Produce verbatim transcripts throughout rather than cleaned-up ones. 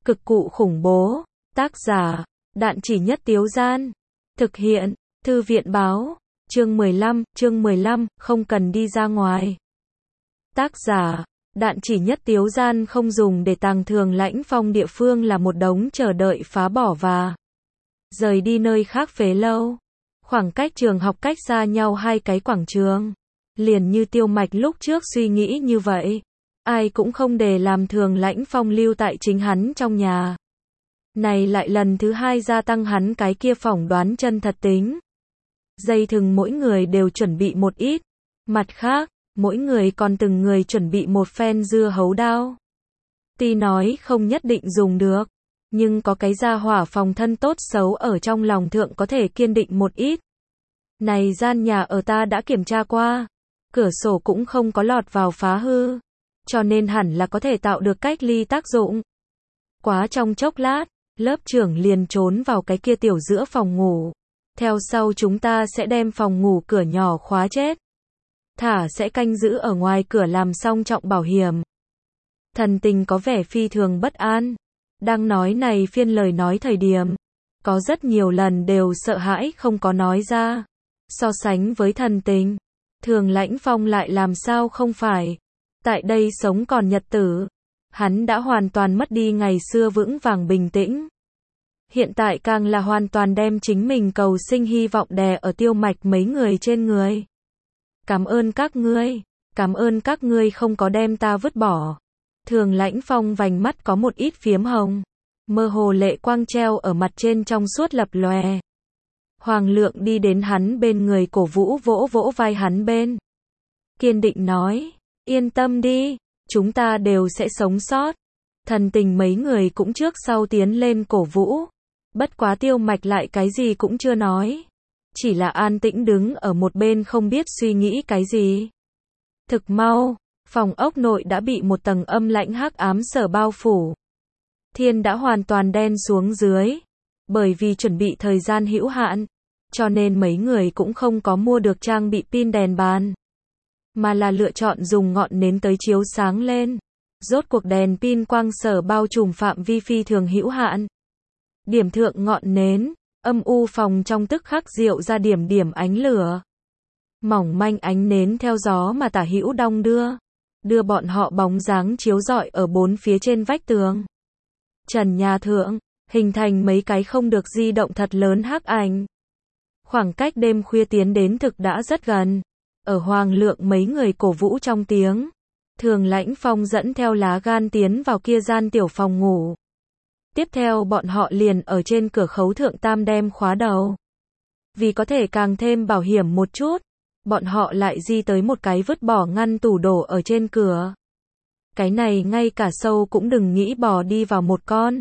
Cực cụ khủng bố. Tác giả, Đạn Chỉ Nhất Tiếu Gian. Thực hiện, Thư viện báo. Chương mười lăm, chương mười lăm, không cần đi ra ngoài. Tác giả, Đạn Chỉ Nhất Tiếu Gian. Không dùng để tàng thường Lãnh Phong địa phương là một đống chờ đợi phá bỏ và rời đi nơi khác phế lâu. Khoảng cách trường học cách xa nhau hai cái quảng trường. Liền như Tiêu Mạch lúc trước suy nghĩ như vậy. Ai cũng không để làm thường Lãnh Phong lưu tại chính hắn trong nhà. Này lại lần thứ hai gia tăng hắn cái kia phỏng đoán chân thật tính. Dây thừng mỗi người đều chuẩn bị một ít. Mặt khác, mỗi người còn từng người chuẩn bị một phen dưa hấu đao. Tuy nói không nhất định dùng được, nhưng có cái gia hỏa phòng thân tốt xấu ở trong lòng thượng có thể kiên định một ít. Này gian nhà ở ta đã kiểm tra qua, cửa sổ cũng không có lọt vào phá hư, cho nên hẳn là có thể tạo được cách ly tác dụng. Quá trong chốc lát, lớp trưởng liền trốn vào cái kia tiểu giữa phòng ngủ. Theo sau chúng ta sẽ đem phòng ngủ cửa nhỏ khóa chết. Thả sẽ canh giữ ở ngoài cửa làm xong trọng bảo hiểm. Thần tình có vẻ phi thường bất an. Đang nói này phiên lời nói thời điểm. Có rất nhiều lần đều sợ hãi không có nói ra. So sánh với thần tình. Thường Lãnh Phong lại làm sao không phải. Tại đây sống còn nhật tử. Hắn đã hoàn toàn mất đi ngày xưa vững vàng bình tĩnh. Hiện tại càng là hoàn toàn đem chính mình cầu sinh hy vọng đè ở Tiêu Mạch mấy người trên người. Cảm ơn các ngươi, cảm ơn các ngươi không có đem ta vứt bỏ. Thường Lãnh Phong vành mắt có một ít phiếm hồng, mơ hồ lệ quang treo ở mặt trên trong suốt lập lòe. Hoàng Lượng đi đến hắn bên người cổ vũ vỗ vỗ vai hắn bên. Kiên định nói, yên tâm đi, chúng ta đều sẽ sống sót. Thần tình mấy người cũng trước sau tiến lên cổ vũ. Bất quá Tiêu Mạch lại cái gì cũng chưa nói. Chỉ là an tĩnh đứng ở một bên không biết suy nghĩ cái gì. Thực mau, phòng ốc nội đã bị một tầng âm lãnh hắc ám sở bao phủ. Thiên đã hoàn toàn đen xuống dưới. Bởi vì chuẩn bị thời gian hữu hạn, cho nên mấy người cũng không có mua được trang bị pin đèn bàn. Mà là lựa chọn dùng ngọn nến tới chiếu sáng lên. Rốt cuộc đèn pin quang sở bao trùm phạm vi phi thường hữu hạn. Điểm thượng ngọn nến, âm u phòng trong tức khắc diệu ra điểm điểm ánh lửa. Mỏng manh ánh nến theo gió mà tả hữu đong đưa. Đưa bọn họ bóng dáng chiếu rọi ở bốn phía trên vách tường. Trần nhà thượng, hình thành mấy cái không được di động thật lớn hắc ảnh. Khoảng cách đêm khuya tiến đến thực đã rất gần. Ở Hoàng Lượng mấy người cổ vũ trong tiếng. Thường Lãnh Phong dẫn theo lá gan tiến vào kia gian tiểu phòng ngủ. Tiếp theo bọn họ liền ở trên cửa khấu thượng tam đem khóa đầu. Vì có thể càng thêm bảo hiểm một chút, bọn họ lại di tới một cái vứt bỏ ngăn tủ đổ ở trên cửa. Cái này ngay cả sâu cũng đừng nghĩ bò đi vào một con.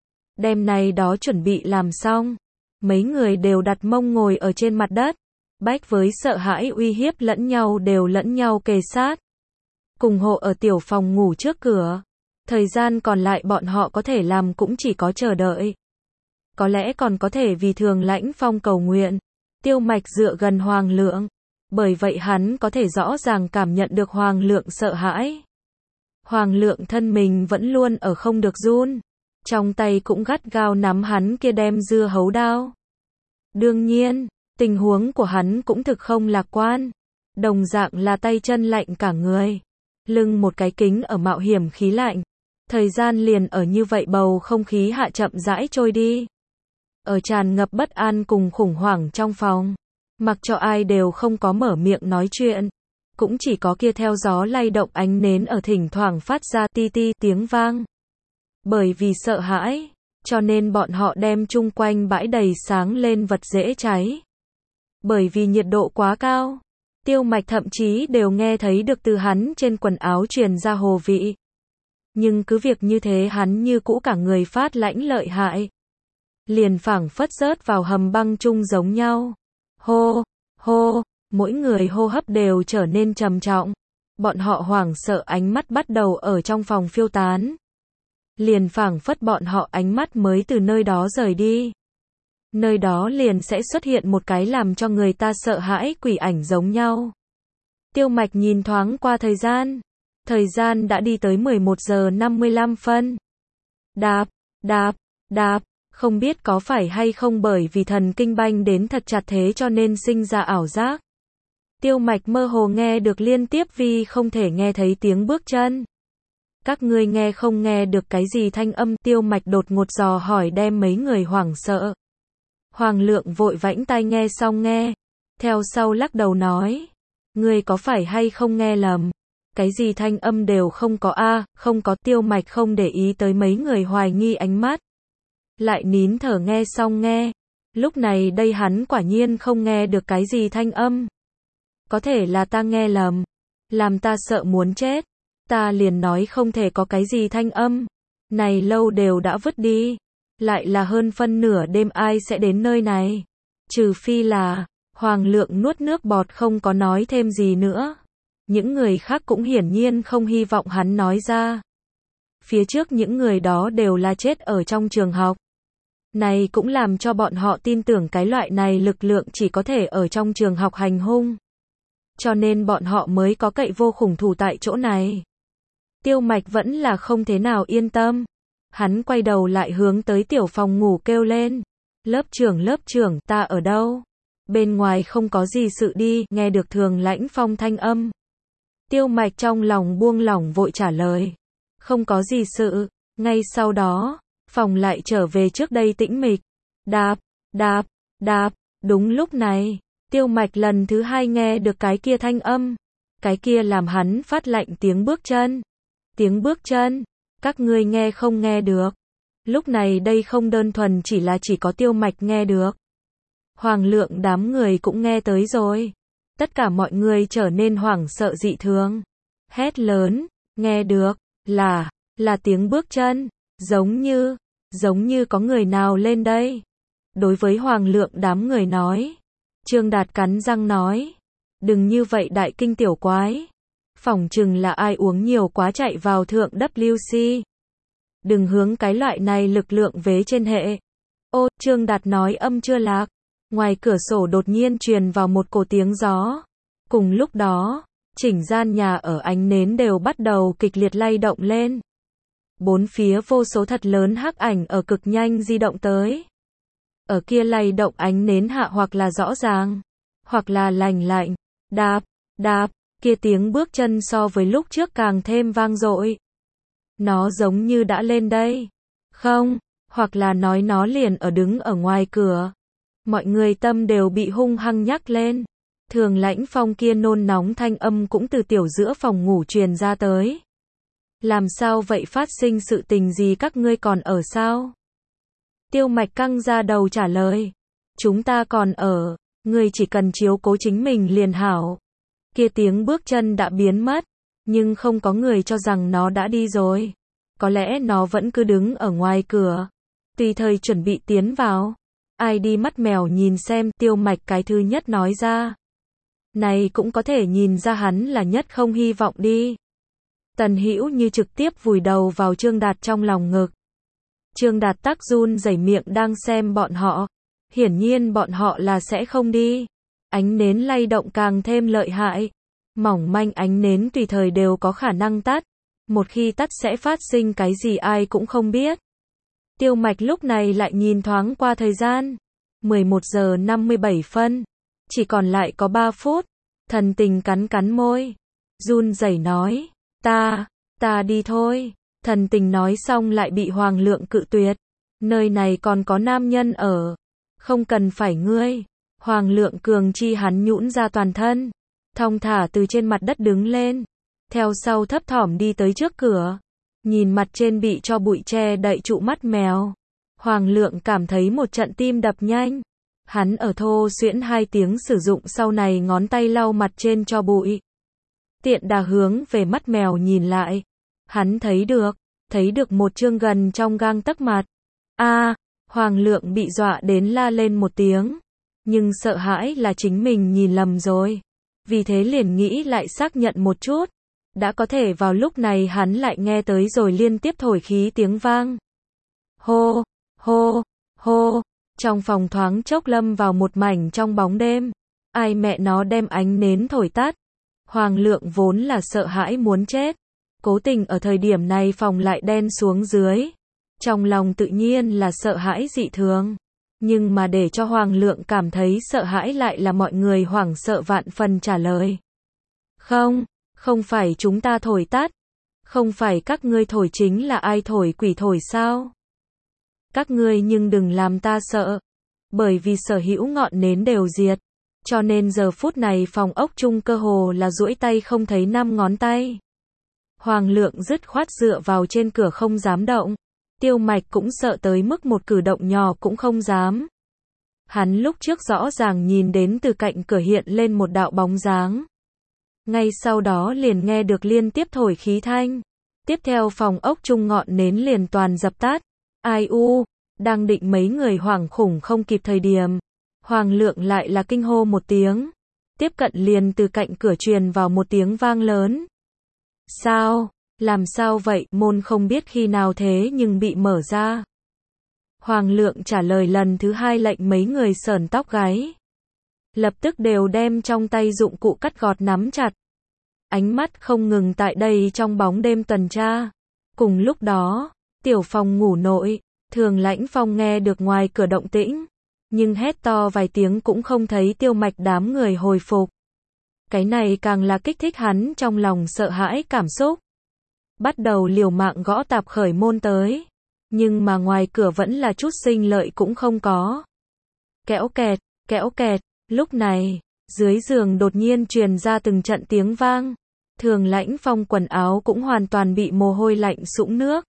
Đêm này đó chuẩn bị làm xong. Mấy người đều đặt mông ngồi ở trên mặt đất. Bách với sợ hãi uy hiếp lẫn nhau đều lẫn nhau kề sát. Cùng hộ ở tiểu phòng ngủ trước cửa. Thời gian còn lại bọn họ có thể làm cũng chỉ có chờ đợi. Có lẽ còn có thể vì Thường Lãnh Phong cầu nguyện. Tiêu Mạch dựa gần Hoàng Lượng. Bởi vậy hắn có thể rõ ràng cảm nhận được Hoàng Lượng sợ hãi. Hoàng Lượng thân mình vẫn luôn ở không được run. Trong tay cũng gắt gao nắm hắn kia đem dưa hấu đao. Đương nhiên, tình huống của hắn cũng thực không lạc quan. Đồng dạng là tay chân lạnh cả người. Lưng một cái kính ở mạo hiểm khí lạnh. Thời gian liền ở như vậy bầu không khí hạ chậm rãi trôi đi. Ở tràn ngập bất an cùng khủng hoảng trong phòng. Mặc cho ai đều không có mở miệng nói chuyện. Cũng chỉ có kia theo gió lay động ánh nến ở thỉnh thoảng phát ra ti ti tiếng vang. Bởi vì sợ hãi, cho nên bọn họ đem chung quanh bãi đầy sáng lên vật dễ cháy. Bởi vì nhiệt độ quá cao, Tiêu Mạch thậm chí đều nghe thấy được từ hắn trên quần áo truyền ra hồ vị. Nhưng cứ việc như thế hắn như cũ cả người phát lãnh lợi hại. Liền phảng phất rớt vào hầm băng chung giống nhau. Hô, hô, mỗi người hô hấp đều trở nên trầm trọng. Bọn họ hoảng sợ ánh mắt bắt đầu ở trong phòng phiêu tán. Liền phảng phất bọn họ ánh mắt mới từ nơi đó rời đi. Nơi đó liền sẽ xuất hiện một cái làm cho người ta sợ hãi quỷ ảnh giống nhau. Tiêu Mạch nhìn thoáng qua thời gian. Thời gian đã đi tới mười một giờ năm mươi lăm phân. Đạp, đạp, đạp, không biết có phải hay không bởi vì thần kinh banh đến thật chặt thế cho nên sinh ra ảo giác. Tiêu Mạch mơ hồ nghe được liên tiếp vì không thể nghe thấy tiếng bước chân. Các ngươi nghe không nghe được cái gì thanh âm? Tiêu Mạch đột ngột dò hỏi đem mấy người hoảng sợ. Hoàng Lượng vội vãnh tai nghe xong nghe. Theo sau lắc đầu nói. Ngươi có phải hay không nghe lầm? Cái gì thanh âm đều không có a, à, không có. Tiêu Mạch không để ý tới mấy người hoài nghi ánh mắt. Lại nín thở nghe xong nghe. Lúc này đây hắn quả nhiên không nghe được cái gì thanh âm. Có thể là ta nghe lầm. Làm ta sợ muốn chết. Ta liền nói không thể có cái gì thanh âm. Này lâu đều đã vứt đi. Lại là hơn phân nửa đêm ai sẽ đến nơi này. Trừ phi là, Hoàng Lượng nuốt nước bọt không có nói thêm gì nữa. Những người khác cũng hiển nhiên không hy vọng hắn nói ra. Phía trước những người đó đều là chết ở trong trường học. Này cũng làm cho bọn họ tin tưởng cái loại này lực lượng chỉ có thể ở trong trường học hành hung. Cho nên bọn họ mới có cậy vô khủng thủ tại chỗ này. Tiêu Mạch vẫn là không thế nào yên tâm. Hắn quay đầu lại hướng tới tiểu phòng ngủ kêu lên. Lớp trưởng lớp trưởng, ta ở đâu? Bên ngoài không có gì sự đi, nghe được Thường Lãnh Phong thanh âm. Tiêu Mạch trong lòng buông lỏng vội trả lời. Không có gì sự. Ngay sau đó, phòng lại trở về trước đây tĩnh mịch. Đạp, đạp, đạp, đúng lúc này. Tiêu Mạch lần thứ hai nghe được cái kia thanh âm. Cái kia làm hắn phát lạnh tiếng bước chân. Tiếng bước chân. Các ngươi nghe không nghe được. Lúc này đây không đơn thuần chỉ là chỉ có Tiêu Mạch nghe được. Hoàng Lượng đám người cũng nghe tới rồi. Tất cả mọi người trở nên hoảng sợ dị thường. Hét lớn. Nghe được. Là. Là tiếng bước chân. Giống như. Giống như có người nào lên đây. Đối với Hoàng Lượng đám người nói. Trương Đạt cắn răng nói. Đừng như vậy đại kinh tiểu quái. Phỏng chừng là ai uống nhiều quá chạy vào thượng W C. Đừng hướng cái loại này lực lượng vế trên hệ. Ô, Trương Đạt nói âm chưa lạc. Ngoài cửa sổ đột nhiên truyền vào một cổ tiếng gió. Cùng lúc đó, chỉnh gian nhà ở ánh nến đều bắt đầu kịch liệt lay động lên. Bốn phía vô số thật lớn hắc ảnh ở cực nhanh di động tới. Ở kia lay động ánh nến hạ hoặc là rõ ràng, hoặc là lành lạnh, đạp, đạp, kia tiếng bước chân so với lúc trước càng thêm vang dội. Nó giống như đã lên đây. Không, hoặc là nói nó liền ở đứng ở ngoài cửa. Mọi người tâm đều bị hung hăng nhắc lên. Thường Lãnh Phong kia nôn nóng thanh âm cũng từ tiểu giữa phòng ngủ truyền ra tới. Làm sao vậy, phát sinh sự tình gì, các ngươi còn ở sao? Tiêu Mạch căng ra đầu trả lời. Chúng ta còn ở, ngươi chỉ cần chiếu cố chính mình liền hảo. Kia tiếng bước chân đã biến mất, nhưng không có người cho rằng nó đã đi rồi. Có lẽ nó vẫn cứ đứng ở ngoài cửa, tùy thời chuẩn bị tiến vào. Ai đi mắt mèo nhìn xem, Tiêu Mạch cái thứ nhất nói ra. Này cũng có thể nhìn ra hắn là nhất không hy vọng đi. Tần Hữu Như trực tiếp vùi đầu vào Trương Đạt trong lòng ngực. Trương Đạt tắc run rẩy miệng đang xem bọn họ. Hiển nhiên bọn họ là sẽ không đi. Ánh nến lay động càng thêm lợi hại. Mỏng manh ánh nến tùy thời đều có khả năng tắt. Một khi tắt sẽ phát sinh cái gì ai cũng không biết. Tiêu Mạch lúc này lại nhìn thoáng qua thời gian. mười một giờ năm mươi bảy phân. Chỉ còn lại có ba phút. Thần Tình cắn cắn môi. Run rẩy nói. Ta, ta đi thôi. Thần Tình nói xong lại bị Hoàng Lượng cự tuyệt. Nơi này còn có nam nhân ở. Không cần phải ngươi. Hoàng Lượng cường chi hắn nhũn ra toàn thân. Thong thả từ trên mặt đất đứng lên. Theo sau thấp thỏm đi tới trước cửa. Nhìn mặt trên bị cho bụi che đậy trụ mắt mèo. Hoàng Lượng cảm thấy một trận tim đập nhanh. Hắn ở thô xuyễn hai tiếng sử dụng sau này ngón tay lau mặt trên cho bụi. Tiện đà hướng về mắt mèo nhìn lại. Hắn thấy được, thấy được một chương gần trong gang tấc mặt. A, Hoàng Lượng bị dọa đến la lên một tiếng. Nhưng sợ hãi là chính mình nhìn lầm rồi. Vì thế liền nghĩ lại xác nhận một chút. Đã có thể vào lúc này hắn lại nghe tới rồi liên tiếp thổi khí tiếng vang. Hô, hô, hô. Trong phòng thoáng chốc lâm vào một mảnh trong bóng đêm. Ai mẹ nó đem ánh nến thổi tắt. Hoàng Lượng vốn là sợ hãi muốn chết. Cố tình ở thời điểm này phòng lại đen xuống dưới. Trong lòng tự nhiên là sợ hãi dị thường. Nhưng mà để cho Hoàng Lượng cảm thấy sợ hãi lại là mọi người hoảng sợ vạn phần trả lời. Không, không phải chúng ta thổi tắt. Không phải các ngươi thổi chính là ai thổi quỷ thổi sao? Các ngươi nhưng đừng làm ta sợ. Bởi vì sở hữu ngọn nến đều diệt. Cho nên giờ phút này phòng ốc chung cơ hồ là duỗi tay không thấy năm ngón tay. Hoàng Lượng dứt khoát dựa vào trên cửa không dám động. Tiêu Mạch cũng sợ tới mức một cử động nhỏ cũng không dám. Hắn lúc trước rõ ràng nhìn đến từ cạnh cửa hiện lên một đạo bóng dáng. Ngay sau đó liền nghe được liên tiếp thổi khí thanh. Tiếp theo phòng ốc chung ngọn nến liền toàn dập tắt. Ai u, đang định mấy người hoảng khủng không kịp thời điểm. Hoàng Lượng lại là kinh hô một tiếng. Tiếp cận liền từ cạnh cửa truyền vào một tiếng vang lớn. Sao? Làm sao vậy? Môn không biết khi nào thế nhưng bị mở ra. Hoàng Lượng trả lời lần thứ hai lệnh mấy người sởn tóc gáy. Lập tức đều đem trong tay dụng cụ cắt gọt nắm chặt. Ánh mắt không ngừng tại đây trong bóng đêm tuần tra. Cùng lúc đó, tiểu phòng ngủ nội, Thường Lãnh Phong nghe được ngoài cửa động tĩnh. Nhưng hét to vài tiếng cũng không thấy Tiêu Mạch đám người hồi phục. Cái này càng là kích thích hắn trong lòng sợ hãi cảm xúc. Bắt đầu liều mạng gõ tạp khởi môn tới. Nhưng mà ngoài cửa vẫn là chút sinh lợi cũng không có. Kéo kẹt, kéo kẹt, lúc này, dưới giường đột nhiên truyền ra từng trận tiếng vang. Thường Lãnh Phong quần áo cũng hoàn toàn bị mồ hôi lạnh sũng nước.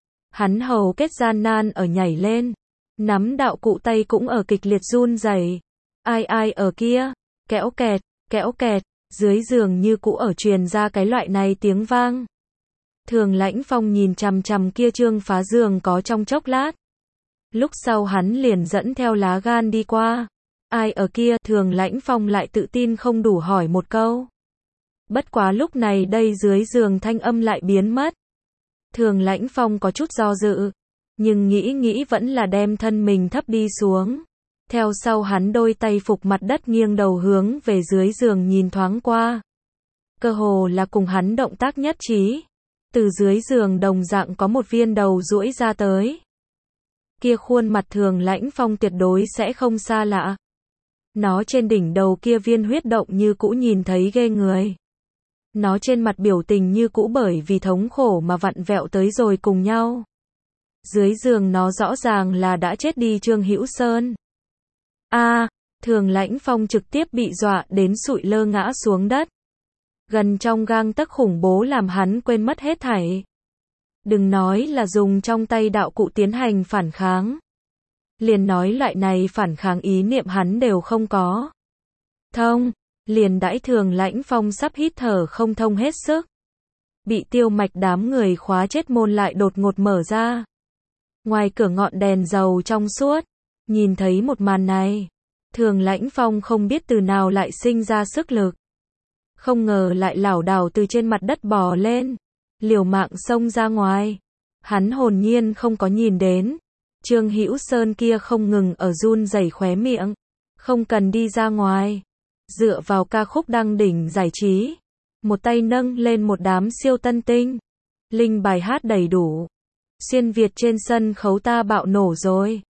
Hắn hầu kết gian nan ở nhảy lên. Nắm đạo cụ tay cũng ở kịch liệt run rẩy. Ai ai ở kia, kéo kẹt, kéo kẹt, dưới giường như cũ ở truyền ra cái loại này tiếng vang. Thường Lãnh Phong nhìn chằm chằm kia trương phá giường có trong chốc lát. Lúc sau hắn liền dẫn theo lá gan đi qua. Ai ở kia? Thường Lãnh Phong lại tự tin không đủ hỏi một câu. Bất quá lúc này đây dưới giường thanh âm lại biến mất. Thường Lãnh Phong có chút do dự. Nhưng nghĩ nghĩ vẫn là đem thân mình thấp đi xuống. Theo sau hắn đôi tay phục mặt đất nghiêng đầu hướng về dưới giường nhìn thoáng qua. Cơ hồ là cùng hắn động tác nhất trí. Từ dưới giường đồng dạng có một viên đầu duỗi ra tới. Kia khuôn mặt Thường Lãnh Phong tuyệt đối sẽ không xa lạ. Nó trên đỉnh đầu kia viên huyết động như cũ nhìn thấy ghê người. Nó trên mặt biểu tình như cũ bởi vì thống khổ mà vặn vẹo tới rồi cùng nhau. Dưới giường nó rõ ràng là đã chết đi Trương Hữu Sơn. A, à, Thường Lãnh Phong trực tiếp bị dọa đến sụi lơ ngã xuống đất. Gần trong gang tấc khủng bố làm hắn quên mất hết thảy. Đừng nói là dùng trong tay đạo cụ tiến hành phản kháng. Liền nói loại này phản kháng ý niệm hắn đều không có. Thông, liền đãi Thường Lãnh Phong sắp hít thở không thông hết sức. Bị Tiêu Mạch đám người khóa chết môn lại đột ngột mở ra. Ngoài cửa ngọn đèn dầu trong suốt. Nhìn thấy một màn này. Thường Lãnh Phong không biết từ nào lại sinh ra sức lực. Không ngờ lại lảo đảo từ trên mặt đất bò lên. Liều mạng xông ra ngoài. Hắn hồn nhiên không có nhìn đến. Trương Hữu Sơn kia không ngừng ở run rẩy khóe miệng. Không cần đi ra ngoài. Dựa vào ca khúc đăng đỉnh giải trí. Một tay nâng lên một đám siêu tân tinh. Linh bài hát đầy đủ. Xuyên Việt trên sân khấu ta bạo nổ rồi.